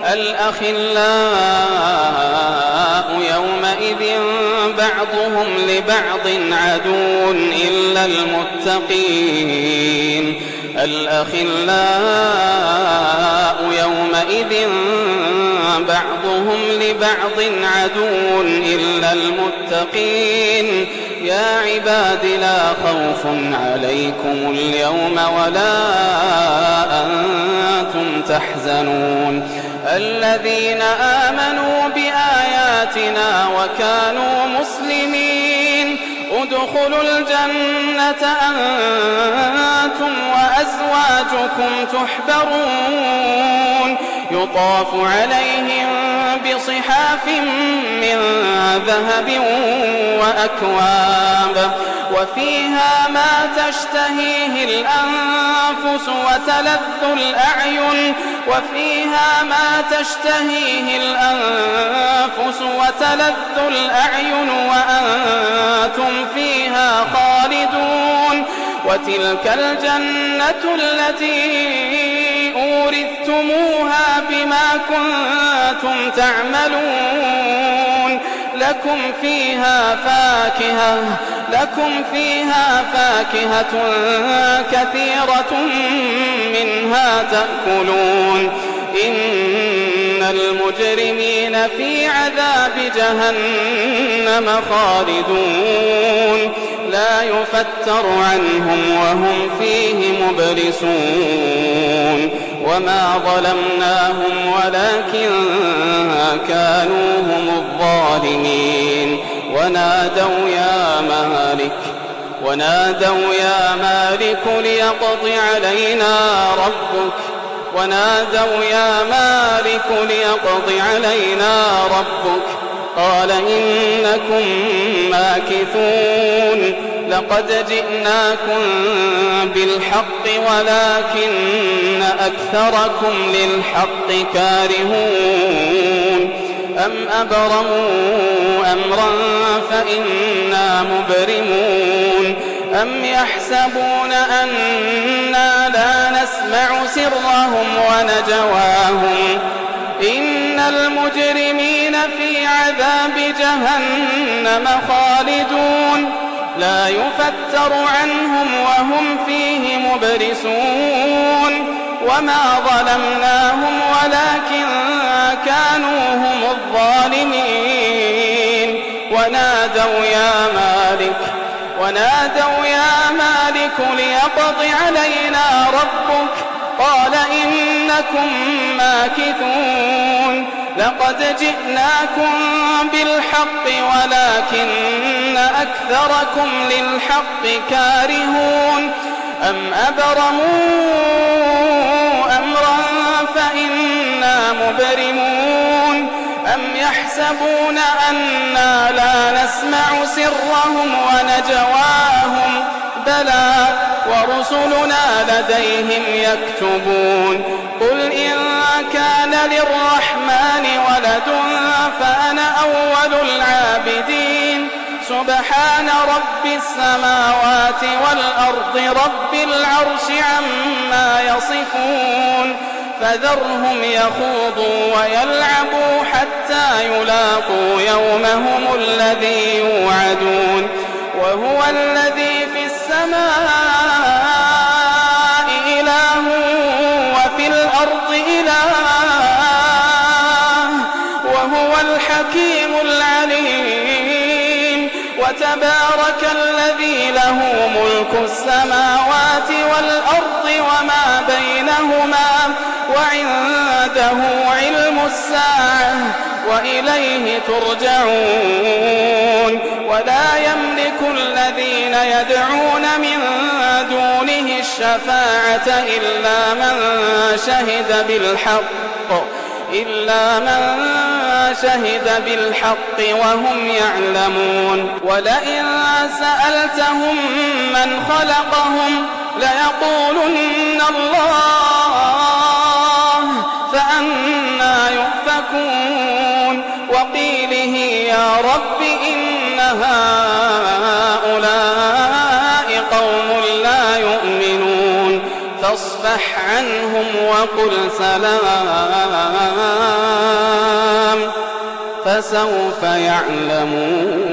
الأخلاء يومئذ بعضهم لبعض عدو إلا المتقين الأخلاء يومئذ بعضهم لبعض عدو إلا المتقين يا عباد لا خوف عليكم اليوم ولا أنتم تحزنون الذين آمنوا بآياتنا وكانوا مسلمين ادخلوا الجنة أنتم وأزواجكم تحبرون يطاف عليهم بصحاف من ذهب وأكواب وفيها ما تشتهيه الأنفس وتلذ الأعين وفيها ما تشتهيه الأنفس وتلذ الأعين وأنتم فيها خالدون وتلك الجنة التي أورثتموها بما كنتم تعملون لكم فيها فاكهة كثيرة منها تأكلون إن المجرمين في عذاب جهنم خالدون لا يفتر عنهم وهم فيه مبلسون وما ظلمناهم ولكن كانوا هم الظالمين ونادوا يا مالك ليقض علينا ربك قال إنكم ماكثون لقد جئناكم بالحق ولكن أكثركم للحق كارهون أم أبرموا أمرا فإنا مبرمون أم يحسبون أنا لا نسمع سرهم ونجواهم إن المجرمين في عذاب جهنم خالدون لا يفتر عنهم وهم فيه مبلسون وما ظلمناهم ولكن كانوا هم الظالمين ونادوا يا مالك ليقض علينا ربك قال إنكم ماكثون لقد جئناكم بالحق ولكن أكثركم للحق كارهون أم أبرموا أمرا فإنا مبرمون أم يحسبون أنا لا نسمع سرهم ونجواهم بلى ورسلنا لديهم يكتبون قل إن كان للرحمن ولد فأنا أول العابدين سبحان رب السماوات والأرض رب العرش عما يصفون فذرهم يخوضوا ويلعبوا حتى يلاقوا يومهم الذي يوعدون وهو الذي في السماء إله وفي الأرض إله وهو الحكيم العليم وتبارك الذي له ملك السماوات والأرض وما بينهما وعنده علم الساعة وإليه ترجعون ولا يملك الذين يدعون من دونه الشفاعة إلا من شهد بالحق وهم يعلمون ولئن سألتهم من خلقهم ليقولن الله فأنى يؤفكون وقيله يا رب إن هؤلاء قوم لا يؤمنون فاصفح عنهم وقل سلام فسوف يعلمون.